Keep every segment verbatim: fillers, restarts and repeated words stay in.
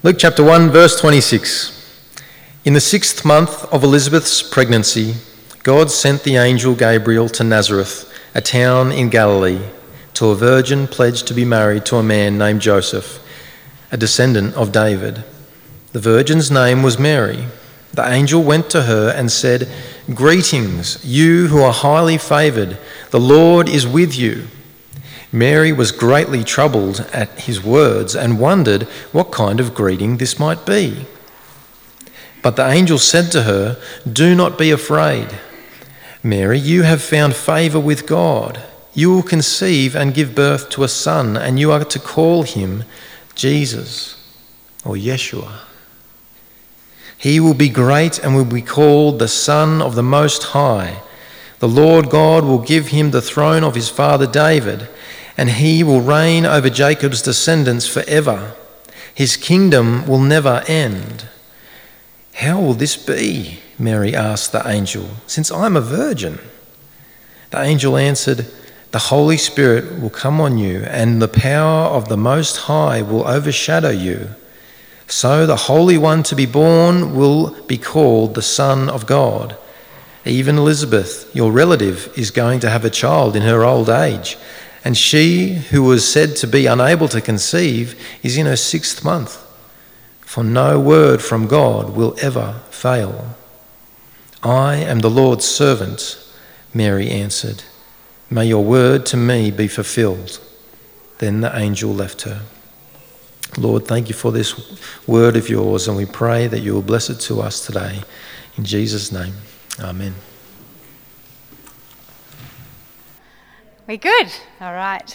Luke chapter one, verse twenty-six. In the sixth month of Elizabeth's pregnancy, God sent the angel Gabriel to Nazareth, a town in Galilee, to a virgin pledged to be married to a man named Joseph, a descendant of David. The virgin's name was Mary. The angel went to her and said, "Greetings, you who are highly favoured, the Lord is with you." Mary was greatly troubled at his words and wondered what kind of greeting this might be. But the angel said to her, "Do not be afraid. Mary, you have found favour with God. You will conceive and give birth to a son, and you are to call him Jesus," or Yeshua. "He will be great and will be called the Son of the Most High. The Lord God will give him the throne of his father David, and he will reign over Jacob's descendants forever. His kingdom will never end." "How will this be?" Mary asked the angel, "since I'm a virgin?" The angel answered, "The Holy Spirit will come on you, and the power of the Most High will overshadow you. So the Holy One to be born will be called the Son of God. Even Elizabeth, your relative, is going to have a child in her old age, and she who was said to be unable to conceive is in her sixth month. For no word from God will ever fail." "I am the Lord's servant," Mary answered. "May your word to me be fulfilled." Then the angel left her. Lord, thank you for this word of yours, and we pray that you will bless it to us today. In Jesus' name, amen. We good? All right.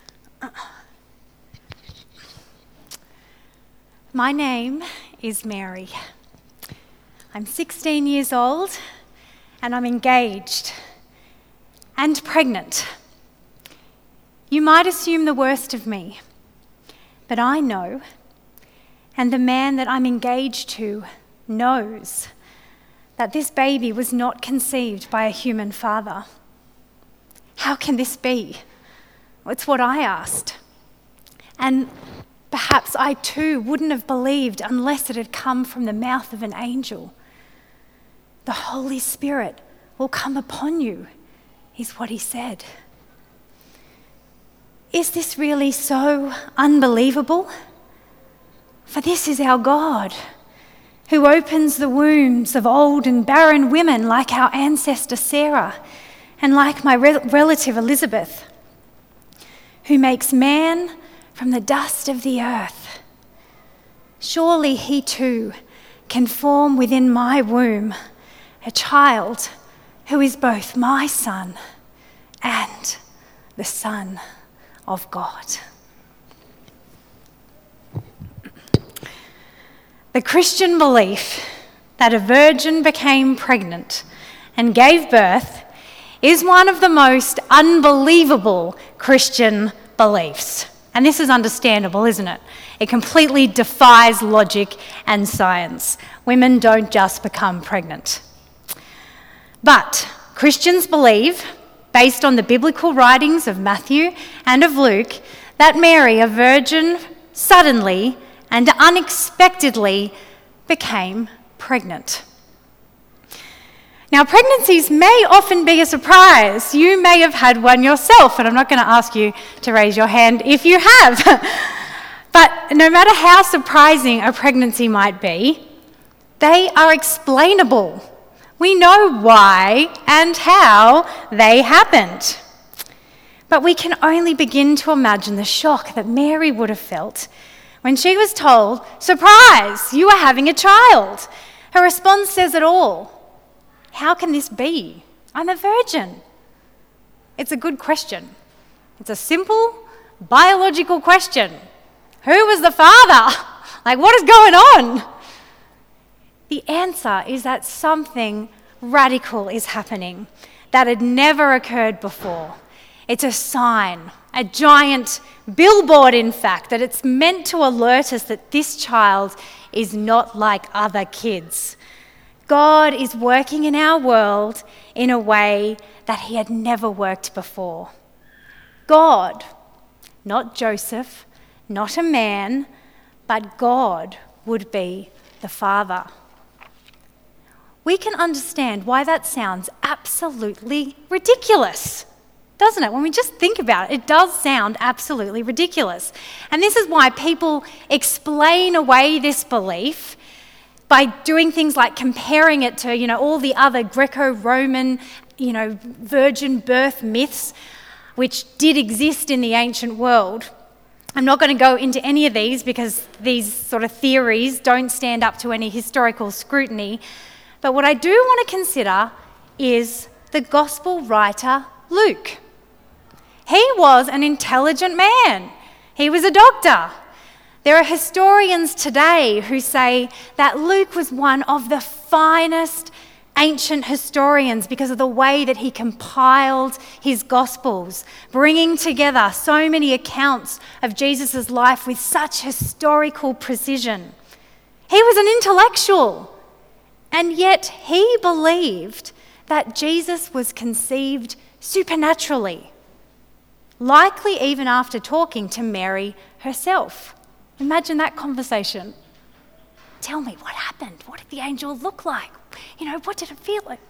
My name is Mary. I'm sixteen years old, and I'm engaged and pregnant. You might assume the worst of me, but I know, and the man that I'm engaged to knows, that this baby was not conceived by a human father. How can this be? It's what I asked. And perhaps I too wouldn't have believed unless it had come from the mouth of an angel. "The Holy Spirit will come upon you," is what he said. Is this really so unbelievable? For this is our God, who opens the wombs of old and barren women like our ancestor Sarah, and like my re- relative Elizabeth, who makes man from the dust of the earth. Surely he too can form within my womb a child who is both my son and the Son of God. The Christian belief that a virgin became pregnant and gave birth is one of the most unbelievable Christian beliefs. And this is understandable, isn't it? It completely defies logic and science. Women don't just become pregnant. But Christians believe, based on the biblical writings of Matthew and of Luke, that Mary, a virgin, suddenly and unexpectedly became pregnant. Now, pregnancies may often be a surprise. You may have had one yourself, and I'm not going to ask you to raise your hand if you have. But no matter how surprising a pregnancy might be, they are explainable. We know why and how they happened. But we can only begin to imagine the shock that Mary would have felt when she was told, "Surprise, you are having a child." Her response says it all. How can this be? I'm a virgin. It's a good question. It's a simple biological question. Who was the father? Like, what is going on? The answer is that something radical is happening that had never occurred before. It's a sign, a giant billboard, in fact, that it's meant to alert us that this child is not like other kids. God is working in our world in a way that he had never worked before. God, not Joseph, not a man, but God would be the Father. We can understand why that sounds absolutely ridiculous, doesn't it? When we just think about it, it does sound absolutely ridiculous. And this is why people explain away this belief by doing things like comparing it to, you know, all the other Greco-Roman, you know, virgin birth myths which did exist in the ancient world. I'm not going to go into any of these because these sort of theories don't stand up to any historical scrutiny. But what I do want to consider is the gospel writer Luke. He was an intelligent man. He was a doctor. There are historians today who say that Luke was one of the finest ancient historians because of the way that he compiled his Gospels, bringing together so many accounts of Jesus' life with such historical precision. He was an intellectual. And yet he believed that Jesus was conceived supernaturally, likely even after talking to Mary herself. Imagine that conversation. Tell me, what happened? What did the angel look like? You know, what did it feel like?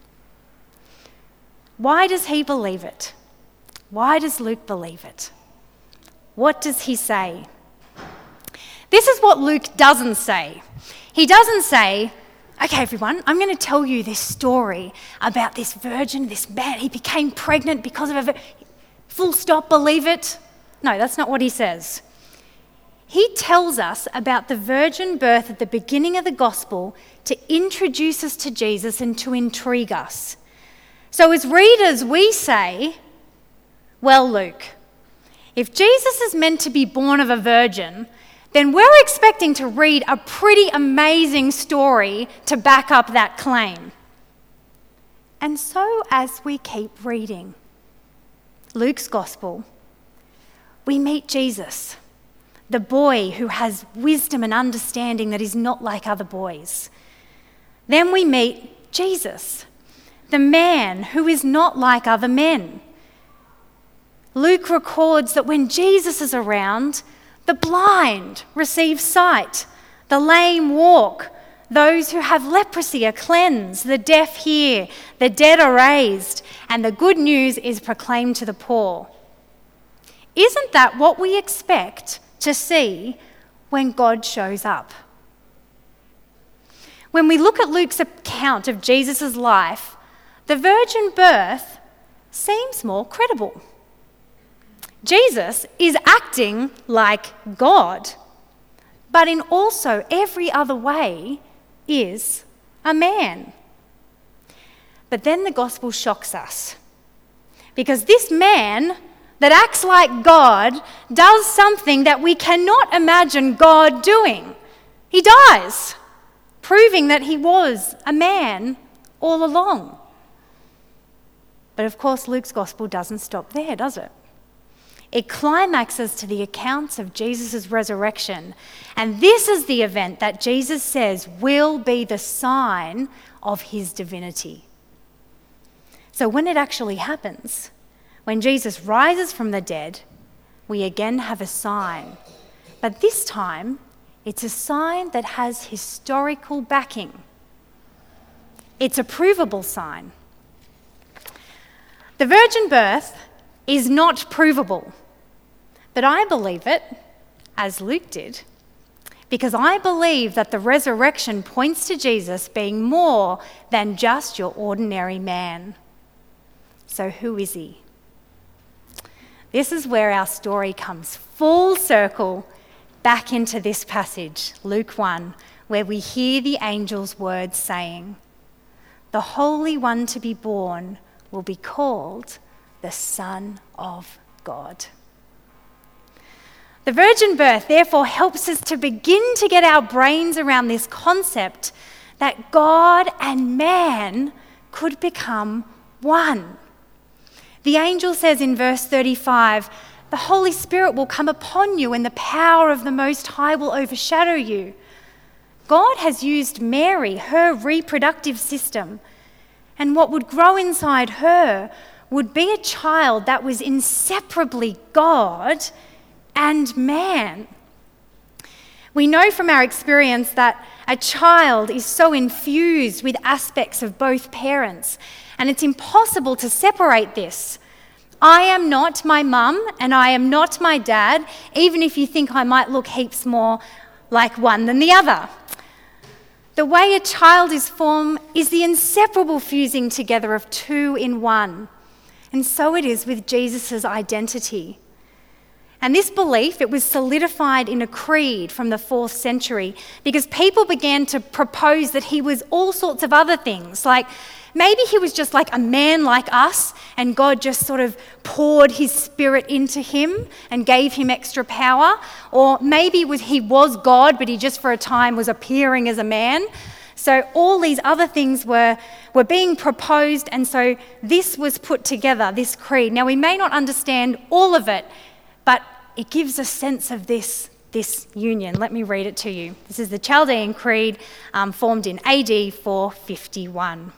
Why does he believe it? Why does Luke believe it? What does he say? This is what Luke doesn't say. He doesn't say, okay, everyone, I'm going to tell you this story about this virgin, this man. He became pregnant because of a... Full stop, believe it? No, that's not what he says. He tells us about the virgin birth at the beginning of the gospel to introduce us to Jesus and to intrigue us. So as readers, we say, well, Luke, if Jesus is meant to be born of a virgin, then we're expecting to read a pretty amazing story to back up that claim. And so as we keep reading Luke's gospel, we meet Jesus, the boy who has wisdom and understanding that is not like other boys. Then we meet Jesus, the man who is not like other men. Luke records that when Jesus is around, the blind receive sight, the lame walk, those who have leprosy are cleansed, the deaf hear, the dead are raised, and the good news is proclaimed to the poor. Isn't that what we expect to see when God shows up? When we look at Luke's account of Jesus' life, the virgin birth seems more credible. Jesus is acting like God, but in also every other way is a man. But then the gospel shocks us, because this man that acts like God does something that we cannot imagine God doing. He dies, proving that he was a man all along. But of course, Luke's gospel doesn't stop there, does it? It climaxes to the accounts of Jesus' resurrection. And this is the event that Jesus says will be the sign of his divinity. So when it actually happens, when Jesus rises from the dead, we again have a sign. But this time, it's a sign that has historical backing. It's a provable sign. The virgin birth is not provable, but I believe it, as Luke did, because I believe that the resurrection points to Jesus being more than just your ordinary man. So who is he? This is where our story comes full circle back into this passage, Luke one, where we hear the angel's words saying, "The Holy One to be born will be called the Son of God." The virgin birth therefore helps us to begin to get our brains around this concept that God and man could become one. The angel says in verse thirty-five, "The Holy Spirit will come upon you and the power of the Most High will overshadow you." God has used Mary, her reproductive system, and what would grow inside her would be a child that was inseparably God and man. We know from our experience that a child is so infused with aspects of both parents, and it's impossible to separate this. I am not my mum and I am not my dad, even if you think I might look heaps more like one than the other. The way a child is formed is the inseparable fusing together of two in one. And so it is with Jesus' identity. And this belief, it was solidified in a creed from the fourth century because people began to propose that he was all sorts of other things, like maybe he was just like a man like us and God just sort of poured his spirit into him and gave him extra power, or maybe was, he was God but he just for a time was appearing as a man. So all these other things were, were being proposed, and so this was put together, this creed. Now we may not understand all of it, but it gives a sense of this, this union. Let me read it to you. This is the Chaldean Creed, um, formed in A D four fifty-one.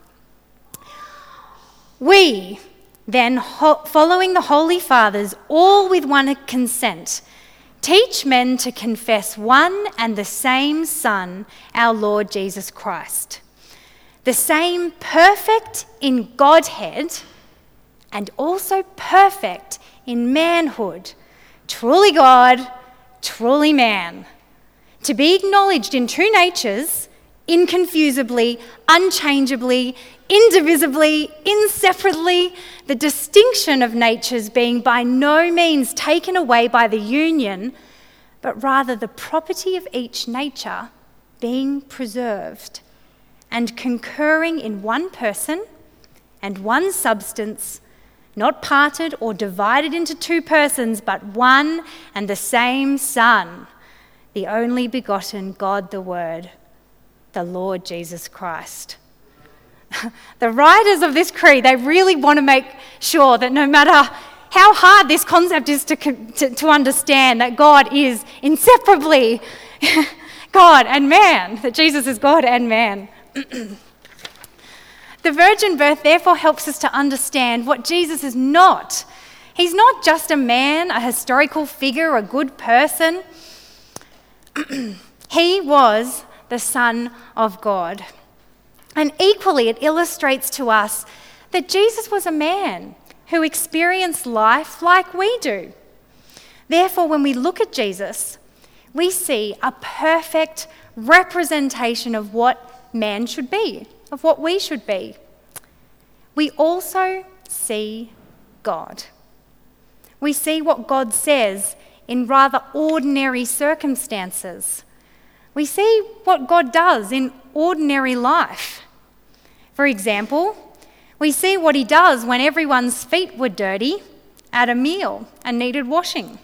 We, then, ho- following the Holy Fathers, all with one consent, teach men to confess one and the same Son, our Lord Jesus Christ, the same perfect in Godhead and also perfect in manhood, truly God, truly man, to be acknowledged in two natures, inconfusably, unchangeably, indivisibly, inseparably, the distinction of natures being by no means taken away by the union, but rather the property of each nature being preserved and concurring in one person and one substance, not parted or divided into two persons, but one and the same Son, the only begotten God the Word, the Lord Jesus Christ. The writers of this creed, they really want to make sure that no matter how hard this concept is to, to, to understand, that God is inseparably God and man, that Jesus is God and man. The virgin birth therefore helps us to understand what Jesus is not. He's not just a man, a historical figure, a good person. He was the Son of God. And equally, it illustrates to us that Jesus was a man who experienced life like we do. Therefore, when we look at Jesus, we see a perfect representation of what man should be, of what we should be. We also see God. We see what God says in rather ordinary circumstances. We see what God does in ordinary life. For example, we see what he does when everyone's feet were dirty at a meal and needed washing.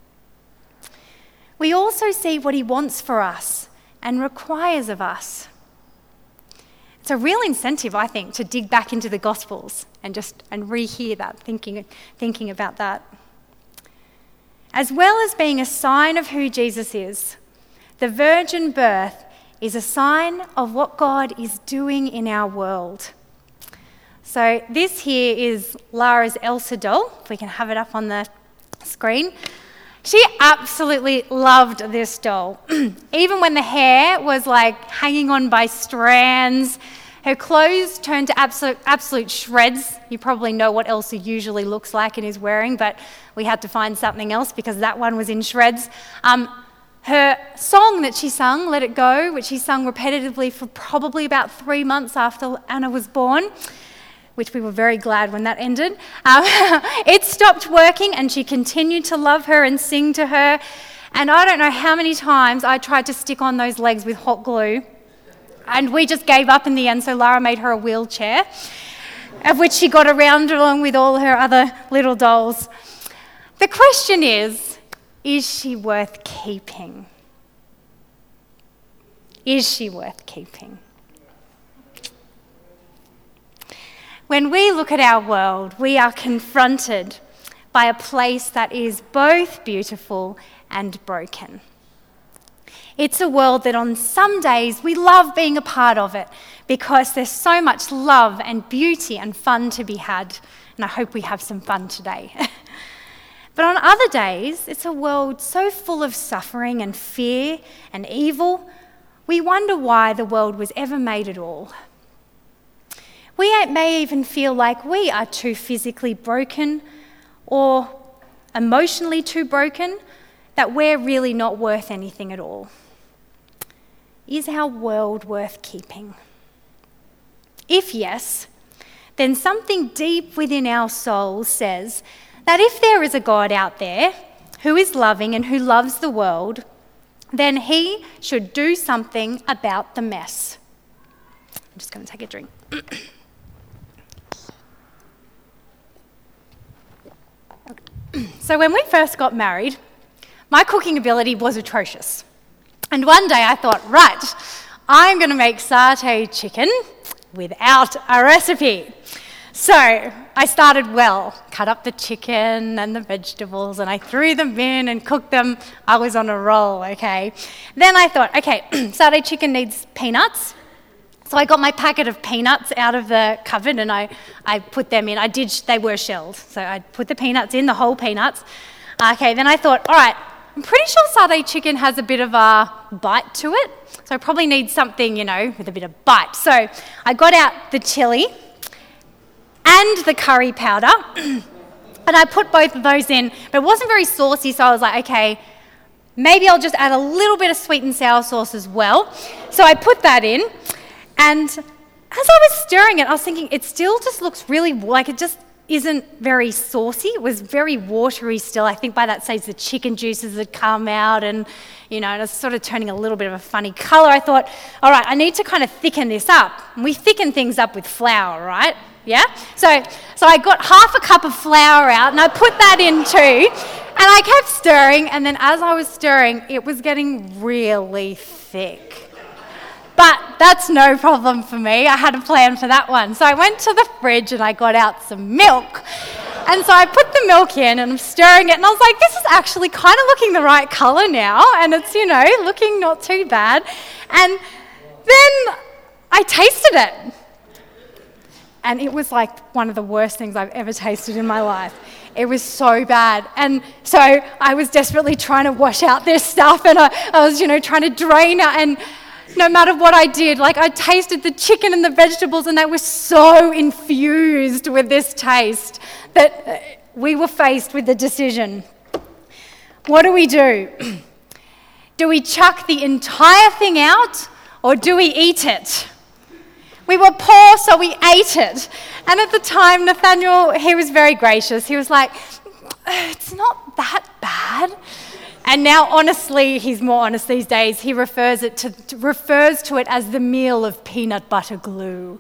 We also see what he wants for us and requires of us. It's a real incentive, I think, to dig back into the Gospels and just and rehear that, thinking, thinking about that. As well as being a sign of who Jesus is, the virgin birth is a sign of what God is doing in our world. So this here is Lara's Elsa doll. If we can have it up on the screen. She absolutely loved this doll. Even when the hair was like hanging on by strands, her clothes turned to absolute, absolute shreds. You probably know what Elsa usually looks like and is wearing, but we had to find something else because that one was in shreds. Um, Her song that she sung, Let It Go, which she sung repetitively for probably about three months after Anna was born, which we were very glad when that ended, um, it stopped working and she continued to love her and sing to her. And I don't know how many times I tried to stick on those legs with hot glue, and we just gave up in the end, so Lara made her a wheelchair, of which she got around along with all her other little dolls. The question is, is she worth keeping? Is she worth keeping? When we look at our world, we are confronted by a place that is both beautiful and broken. It's a world that on some days we love being a part of it because there's so much love and beauty and fun to be had. And I hope we have some fun today. But on other days, it's a world so full of suffering and fear and evil, we wonder why the world was ever made at all. We may even feel like we are too physically broken or emotionally too broken, that we're really not worth anything at all. Is our world worth keeping? If yes, then something deep within our souls says that if there is a God out there who is loving and who loves the world, then he should do something about the mess. I'm just going to take a drink. So when we first got married, my cooking ability was atrocious. And one day I thought, right, I'm going to make satay chicken without a recipe. So I started well, cut up the chicken and the vegetables, and I threw them in and cooked them. I was on a roll, okay? Then I thought, okay, satay chicken needs peanuts. So I got my packet of peanuts out of the cupboard and I, I put them in. I did, they were shelled. So I put the peanuts in, the whole peanuts. Okay, then I thought, all right, I'm pretty sure satay chicken has a bit of a bite to it. So I probably need something, you know, with a bit of bite. So I got out the chili and the curry powder and I put both of those in, but it wasn't very saucy, so I was like, okay, maybe I'll just add a little bit of sweet and sour sauce as well. So I put that in, and as I was stirring it, I was thinking, it still just looks really, like it just isn't very saucy. It was very watery still. I think by that stage the chicken juices had come out and, you know, it was sort of turning a little bit of a funny colour. I thought, all right, I need to kind of thicken this up. And we thicken things up with flour, right? Yeah? So so I got half a cup of flour out and I put that in too. And I kept stirring, and then as I was stirring, it was getting really thick. But that's no problem for me. I had a plan for that one. So I went to the fridge and I got out some milk. And so I put the milk in and I'm stirring it, and I was like, this is actually kind of looking the right colour now, and it's, you know, looking not too bad. And then I tasted it. And it was like one of the worst things I've ever tasted in my life. It was so bad. And so I was desperately trying to wash out this stuff, and I, I was, you know, trying to drain it, and no matter what I did, like I tasted the chicken and the vegetables and they were so infused with this taste that we were faced with the decision. What do we do? Do we chuck the entire thing out or do we eat it? We were poor, so we ate it. And at the time, Nathaniel, he was very gracious. He was like, it's not that bad. And now, honestly, he's more honest these days. He refers it to, to refers to it as the meal of peanut butter glue.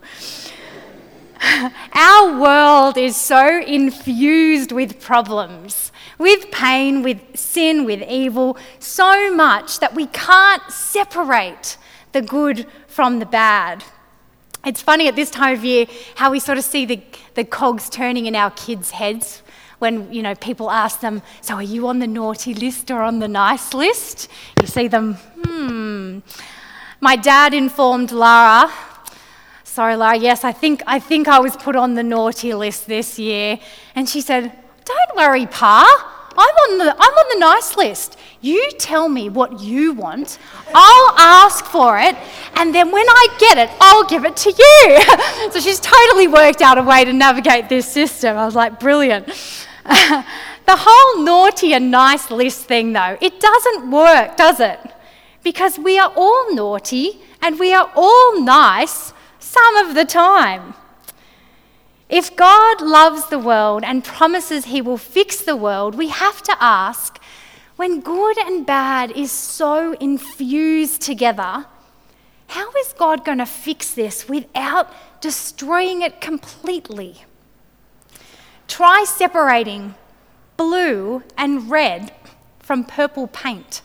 Our world is so infused with problems, with pain, with sin, with evil, so much that we can't separate the good from the bad. It's funny at this time of year how we sort of see the, the cogs turning in our kids' heads. When, you know, people ask them, so are you on the naughty list or on the nice list? You see them, hmm. My dad informed Lara, sorry Lara, yes, I think I think I was put on the naughty list this year. And she said, don't worry, Pa, I'm on the I'm on the nice list. You tell me what you want, I'll ask for it, and then when I get it, I'll give it to you. So she's totally worked out a way to navigate this system. I was like, brilliant. The whole naughty and nice list thing, though, it doesn't work, does it? Because we are all naughty and we are all nice some of the time. If God loves the world and promises he will fix the world, we have to ask, when good and bad is so infused together, how is God going to fix this without destroying it completely? Try separating blue and red from purple paint.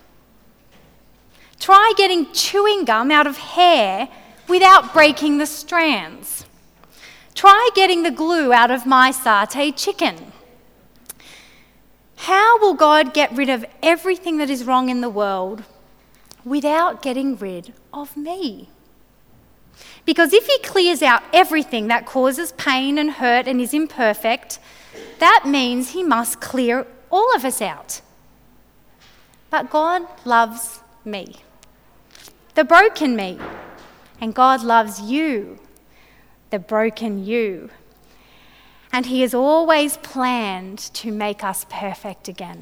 Try getting chewing gum out of hair without breaking the strands. Try getting the glue out of my satay chicken. How will God get rid of everything that is wrong in the world without getting rid of me? Because if he clears out everything that causes pain and hurt and is imperfect, that means he must clear all of us out. But God loves me, the broken me, and God loves you, the broken you. And he has always planned to make us perfect again.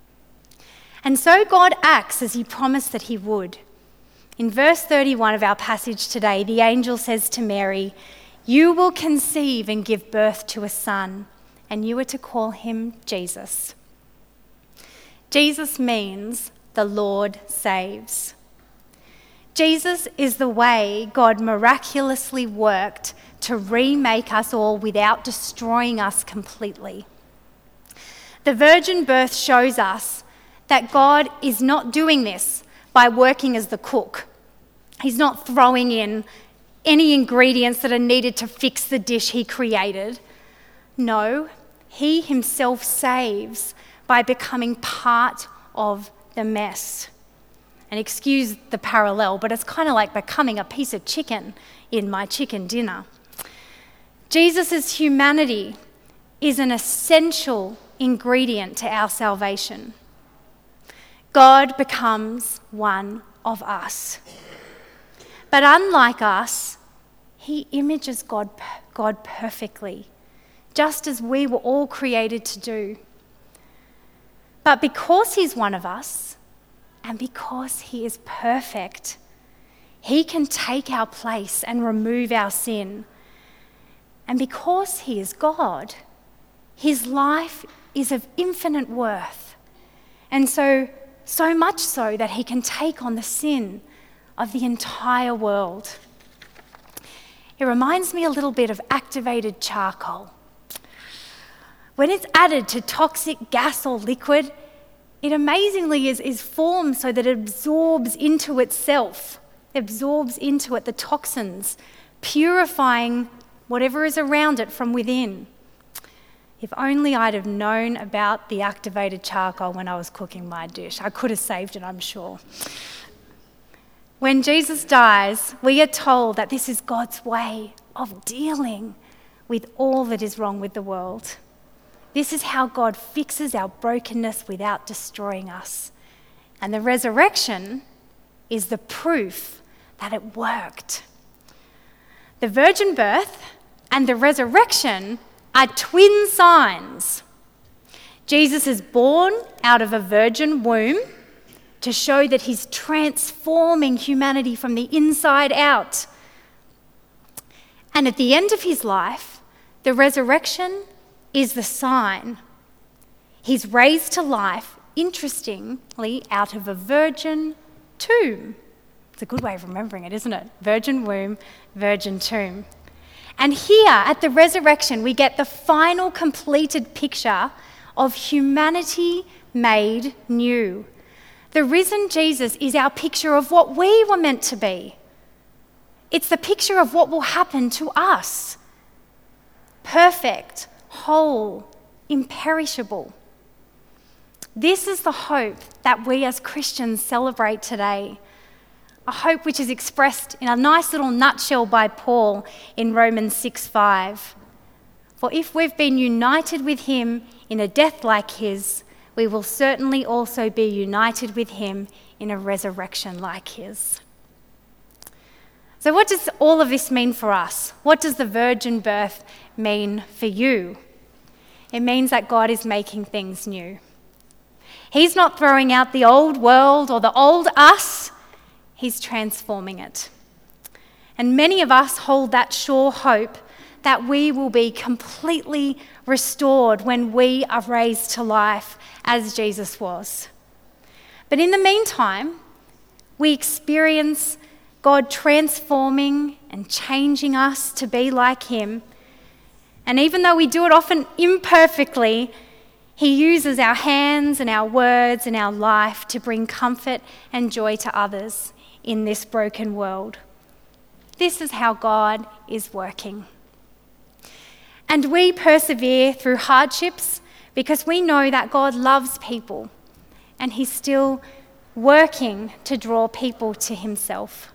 And so God acts as he promised that he would. In verse thirty-one of our passage today, the angel says to Mary, "You will conceive and give birth to a son, and you are to call him Jesus." Jesus means the Lord saves. Jesus is the way God miraculously worked to remake us all without destroying us completely. The virgin birth shows us that God is not doing this by working as the cook. He's not throwing in any ingredients that are needed to fix the dish he created. No, he himself saves by becoming part of the mess. And excuse the parallel, but it's kind of like becoming a piece of chicken in my chicken dinner. Jesus' humanity is an essential ingredient to our salvation. God becomes one of us. But unlike us, he images God, God perfectly, just as we were all created to do. But because he's one of us, and because he is perfect, he can take our place and remove our sin. And because he is God, his life is of infinite worth. And so, so much so that he can take on the sin of the entire world. It reminds me a little bit of activated charcoal. When it's added to toxic gas or liquid, it amazingly is, is formed so that it absorbs into itself, absorbs into it the toxins, purifying whatever is around it from within. If only I'd have known about the activated charcoal when I was cooking my dish. I could have saved it, I'm sure. When Jesus dies, we are told that this is God's way of dealing with all that is wrong with the world. This is how God fixes our brokenness without destroying us. And the resurrection is the proof that it worked. The virgin birth and the resurrection are twin signs. Jesus is born out of a virgin womb to show that he's transforming humanity from the inside out. And at the end of his life, the resurrection is the sign. He's raised to life, interestingly, out of a virgin tomb. It's a good way of remembering it, isn't it? Virgin womb, virgin tomb. And here at the resurrection, we get the final completed picture of humanity made new. The risen Jesus is our picture of what we were meant to be. It's the picture of what will happen to us. Perfect, whole, imperishable. This is the hope that we as Christians celebrate today. A hope which is expressed in a nice little nutshell by Paul in Romans six five. For if we've been united with him in a death like his, we will certainly also be united with him in a resurrection like his. So what does all of this mean for us? What does the virgin birth mean for you? It means that God is making things new. He's not throwing out the old world or the old us. He's transforming it. And many of us hold that sure hope that we will be completely restored when we are raised to life as Jesus was. But in the meantime, we experience God transforming and changing us to be like him. And even though we do it often imperfectly, he uses our hands and our words and our life to bring comfort and joy to others in this broken world. This is how God is working. And we persevere through hardships because we know that God loves people and he's still working to draw people to himself.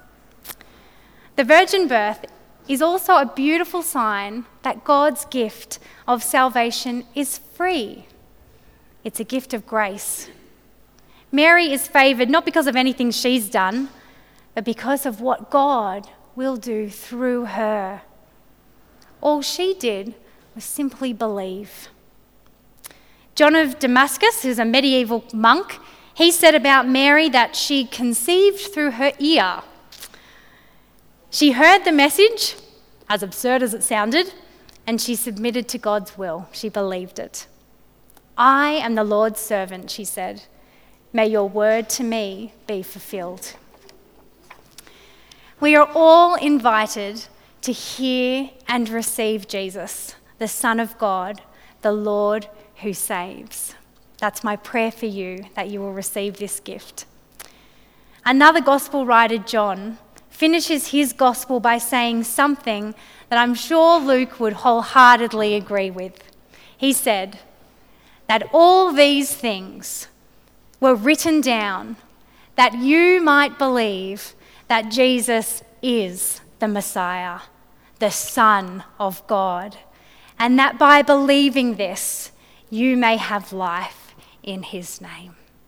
The virgin birth is also a beautiful sign that God's gift of salvation is free. It's a gift of grace. Mary is favoured not because of anything she's done, but because of what God will do through her. All she did was simply believe. John of Damascus, who's a medieval monk, he said about Mary that she conceived through her ear. She heard the message, as absurd as it sounded, and she submitted to God's will. She believed it. I am the Lord's servant, she said. May your word to me be fulfilled. We are all invited to hear and receive Jesus, the Son of God, the Lord who saves. That's my prayer for you, that you will receive this gift. Another gospel writer, John, finishes his gospel by saying something that I'm sure Luke would wholeheartedly agree with. He said that all these things were written down that you might believe that Jesus is the Messiah, the Son of God, and that by believing this, you may have life in his name.